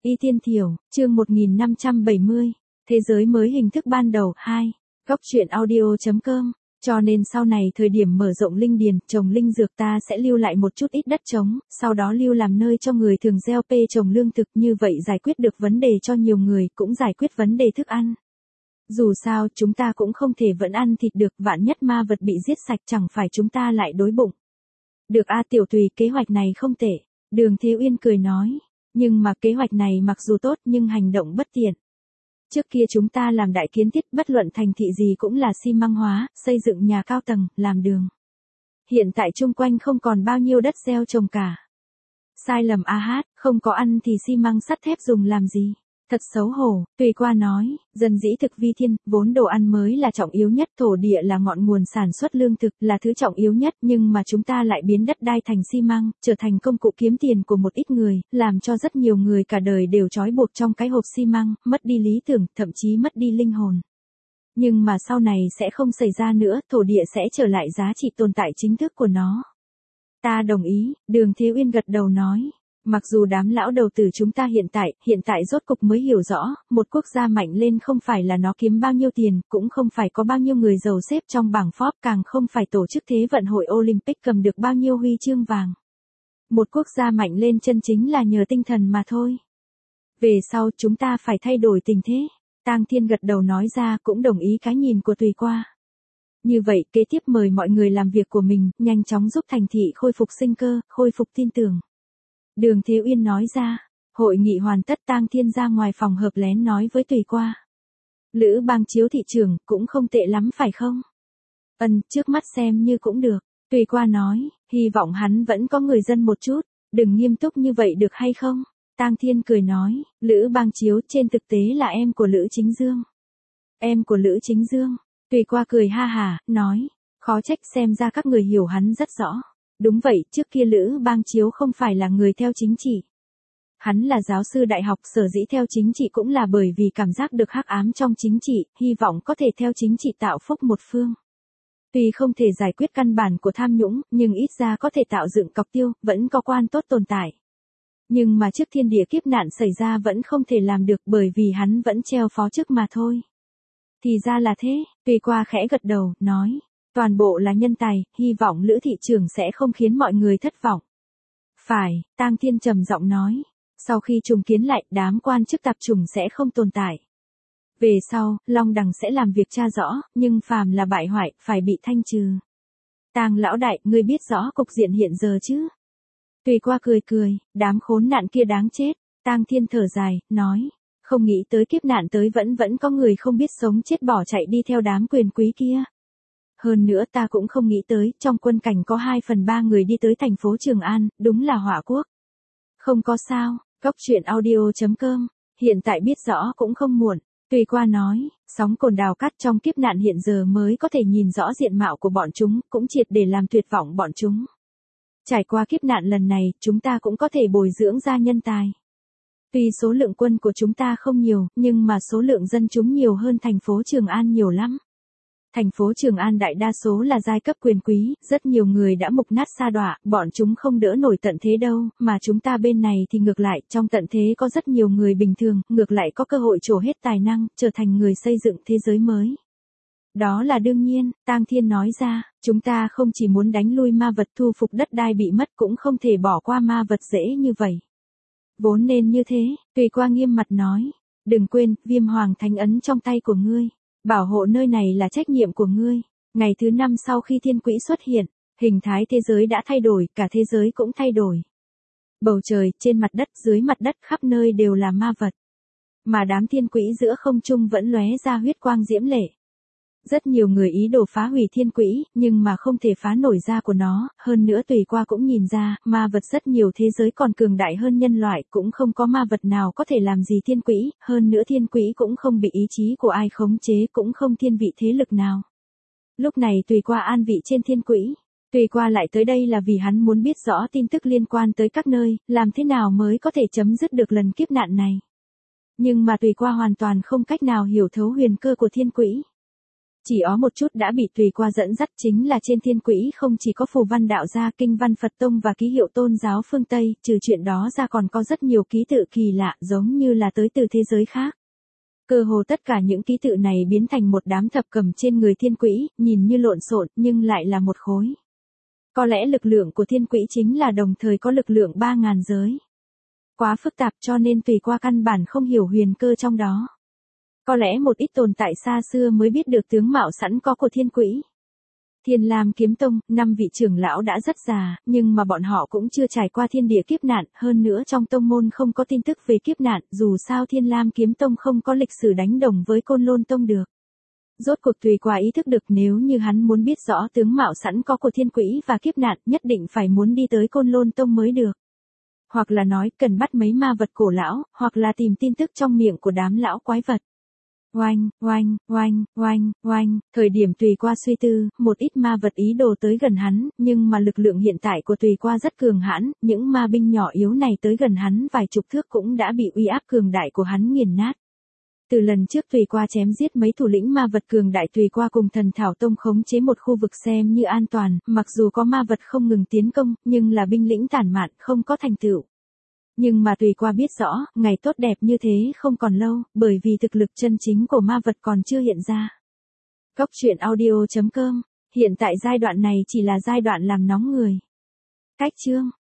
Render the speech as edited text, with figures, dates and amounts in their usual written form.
Y Tiên Thiểu, chương 1570, Thế giới mới hình thức ban đầu 2, góc truyện audio.com, cho nên sau này thời điểm mở rộng linh điền, trồng linh dược ta sẽ lưu lại một chút ít đất trống, sau đó lưu làm nơi cho người thường gieo trồng lương thực, như vậy giải quyết được vấn đề cho nhiều người, cũng giải quyết vấn đề thức ăn. Dù sao, chúng ta cũng không thể vẫn ăn thịt được, vạn nhất ma vật bị giết sạch chẳng phải chúng ta lại đói bụng. Được a Tiểu Tùy, kế hoạch này không tệ, Đường Thế Uyên cười nói. Nhưng mà kế hoạch này mặc dù tốt nhưng hành động bất tiện. Trước kia chúng ta làm đại kiến thiết, bất luận thành thị gì cũng là xi măng hóa, xây dựng nhà cao tầng, làm đường. Hiện tại chung quanh không còn bao nhiêu đất gieo trồng cả. Sai lầm a hát, không có ăn thì xi măng sắt thép dùng làm gì? Thật xấu hổ, Tùy Qua nói, dân dĩ thực vi thiên, vốn đồ ăn mới là trọng yếu nhất, thổ địa là ngọn nguồn sản xuất lương thực, là thứ trọng yếu nhất, nhưng mà chúng ta lại biến đất đai thành xi măng, trở thành công cụ kiếm tiền của một ít người, làm cho rất nhiều người cả đời đều trói buộc trong cái hộp xi măng, mất đi lý tưởng, thậm chí mất đi linh hồn. Nhưng mà sau này sẽ không xảy ra nữa, thổ địa sẽ trở lại giá trị tồn tại chính thức của nó. Ta đồng ý, Đường Thế Uyên gật đầu nói. Mặc dù đám lão đầu tử chúng ta hiện tại rốt cục mới hiểu rõ, một quốc gia mạnh lên không phải là nó kiếm bao nhiêu tiền, cũng không phải có bao nhiêu người giàu xếp trong bảng Forbes, càng không phải tổ chức Thế vận hội Olympic cầm được bao nhiêu huy chương vàng. Một quốc gia mạnh lên chân chính là nhờ tinh thần mà thôi. Về sau chúng ta phải thay đổi tình thế. Tang Thiên gật đầu nói ra, cũng đồng ý cái nhìn của Tùy Qua. Như vậy, kế tiếp mời mọi người làm việc của mình, nhanh chóng giúp thành thị khôi phục sinh cơ, khôi phục tin tưởng. Đường Thế Uyên nói ra, hội nghị hoàn tất, Tang Thiên ra ngoài phòng hợp lén nói với Tùy Qua. Lữ Bang Chiếu thị trưởng, cũng không tệ lắm phải không? Trước mắt xem như cũng được, Tùy Qua nói, hy vọng hắn vẫn có người dân một chút, đừng nghiêm túc như vậy được hay không? Tang Thiên cười nói, Lữ Bang Chiếu trên thực tế là em của Lữ Chính Dương. Em của Lữ Chính Dương, Tùy Qua cười ha hả, nói, khó trách, xem ra các người hiểu hắn rất rõ. Đúng vậy, trước kia Lữ Bang Chiếu không phải là người theo chính trị. Hắn là giáo sư đại học, sở dĩ theo chính trị cũng là bởi vì cảm giác được hắc ám trong chính trị, hy vọng có thể theo chính trị tạo phúc một phương. Tuy không thể giải quyết căn bản của tham nhũng, nhưng ít ra có thể tạo dựng cọc tiêu, vẫn có quan tốt tồn tại. Nhưng mà trước thiên địa kiếp nạn xảy ra vẫn không thể làm được, bởi vì hắn vẫn treo phó chức mà thôi. Thì ra là thế, Tùy Qua khẽ gật đầu, nói. Toàn bộ là nhân tài, hy vọng Lữ thị trưởng sẽ không khiến mọi người thất vọng. Phải, Tang Thiên trầm giọng nói. Sau khi trùng kiến lại, đám quan chức tạp chủng sẽ không tồn tại. Về sau, Long Đằng sẽ làm việc tra rõ, nhưng phàm là bại hoại, phải bị thanh trừ. Tang lão đại, ngươi biết rõ cục diện hiện giờ chứ? Tùy Qua cười, đám khốn nạn kia đáng chết. Tang Thiên thở dài, nói. Không nghĩ tới kiếp nạn tới vẫn có người không biết sống chết bỏ chạy đi theo đám quyền quý kia. Hơn nữa ta cũng không nghĩ tới, trong quân cảnh có 2/3 người đi tới thành phố Trường An, đúng là họa quốc. Không có sao, góc truyện audio.com, hiện tại biết rõ cũng không muộn. Tùy Qua nói, sóng cồn đào cát trong kiếp nạn hiện giờ mới có thể nhìn rõ diện mạo của bọn chúng, cũng triệt để làm tuyệt vọng bọn chúng. Trải qua kiếp nạn lần này, chúng ta cũng có thể bồi dưỡng ra nhân tài. Tuy số lượng quân của chúng ta không nhiều, nhưng mà số lượng dân chúng nhiều hơn thành phố Trường An nhiều lắm. Thành phố Trường An đại đa số là giai cấp quyền quý, rất nhiều người đã mục nát sa đọa, bọn chúng không đỡ nổi tận thế đâu, mà chúng ta bên này thì ngược lại, trong tận thế có rất nhiều người bình thường, ngược lại có cơ hội trổ hết tài năng, trở thành người xây dựng thế giới mới. Đó là đương nhiên, Tang Thiên nói ra, chúng ta không chỉ muốn đánh lui ma vật, thu phục đất đai bị mất, cũng không thể bỏ qua ma vật dễ như vậy. Vốn nên như thế, Tùy Qua nghiêm mặt nói, đừng quên, Viêm Hoàng Thánh ấn trong tay của ngươi. Bảo hộ nơi này là trách nhiệm của ngươi. Ngày thứ 5 sau khi thiên quỹ xuất hiện, hình thái thế giới đã thay đổi, cả thế giới cũng thay đổi. Bầu trời, trên mặt đất, dưới mặt đất, khắp nơi đều là ma vật. Mà đám thiên quỹ giữa không trung vẫn lóe ra huyết quang diễm lệ. Rất nhiều người ý đồ phá hủy thiên quỹ, nhưng mà không thể phá nổi da của nó, hơn nữa Tùy Qua cũng nhìn ra, ma vật rất nhiều thế giới còn cường đại hơn nhân loại, cũng không có ma vật nào có thể làm gì thiên quỹ, hơn nữa thiên quỹ cũng không bị ý chí của ai khống chế, cũng không thiên vị thế lực nào. Lúc này Tùy Qua an vị trên thiên quỹ. Tùy Qua lại tới đây là vì hắn muốn biết rõ tin tức liên quan tới các nơi, làm thế nào mới có thể chấm dứt được lần kiếp nạn này. Nhưng mà Tùy Qua hoàn toàn không cách nào hiểu thấu huyền cơ của thiên quỹ. Chỉ một chút đã bị Tùy Qua dẫn dắt, chính là trên thiên quỹ không chỉ có phù văn đạo gia, kinh văn Phật tông và ký hiệu tôn giáo phương Tây, trừ chuyện đó ra còn có rất nhiều ký tự kỳ lạ giống như là tới từ thế giới khác. Cơ hồ tất cả những ký tự này biến thành một đám thập cầm trên người thiên quỹ, nhìn như lộn xộn nhưng lại là một khối. Có lẽ lực lượng của thiên quỹ chính là đồng thời có lực lượng 3.000 giới. Quá phức tạp cho nên Tùy Qua căn bản không hiểu huyền cơ trong đó. Có lẽ một ít tồn tại xa xưa mới biết được tướng mạo sẵn có của thiên quỹ. Thiên Lam Kiếm Tông, 5 vị trưởng lão đã rất già, nhưng mà bọn họ cũng chưa trải qua thiên địa kiếp nạn, hơn nữa trong tông môn không có tin tức về kiếp nạn, dù sao Thiên Lam Kiếm Tông không có lịch sử đánh đồng với Côn Lôn Tông được. Rốt cuộc Tùy Qua ý thức được nếu như hắn muốn biết rõ tướng mạo sẵn có của thiên quỹ và kiếp nạn, nhất định phải muốn đi tới Côn Lôn Tông mới được. Hoặc là nói cần bắt mấy ma vật cổ lão, hoặc là tìm tin tức trong miệng của đám lão quái vật. Oanh, oanh, oanh, oanh, oanh, thời điểm Tùy Qua suy tư, một ít ma vật ý đồ tới gần hắn, nhưng mà lực lượng hiện tại của Tùy Qua rất cường hãn, những ma binh nhỏ yếu này tới gần hắn vài chục thước cũng đã bị uy áp cường đại của hắn nghiền nát. Từ lần trước Tùy Qua chém giết mấy thủ lĩnh ma vật cường đại, Tùy Qua cùng Thần Thảo Tông khống chế một khu vực xem như an toàn, mặc dù có ma vật không ngừng tiến công, nhưng là binh lĩnh tản mạn, không có thành tựu. Nhưng mà Tùy Qua biết rõ, ngày tốt đẹp như thế không còn lâu, bởi vì thực lực chân chính của ma vật còn chưa hiện ra. Góc truyện audio.com, hiện tại giai đoạn này chỉ là giai đoạn làm nóng người. Cách chương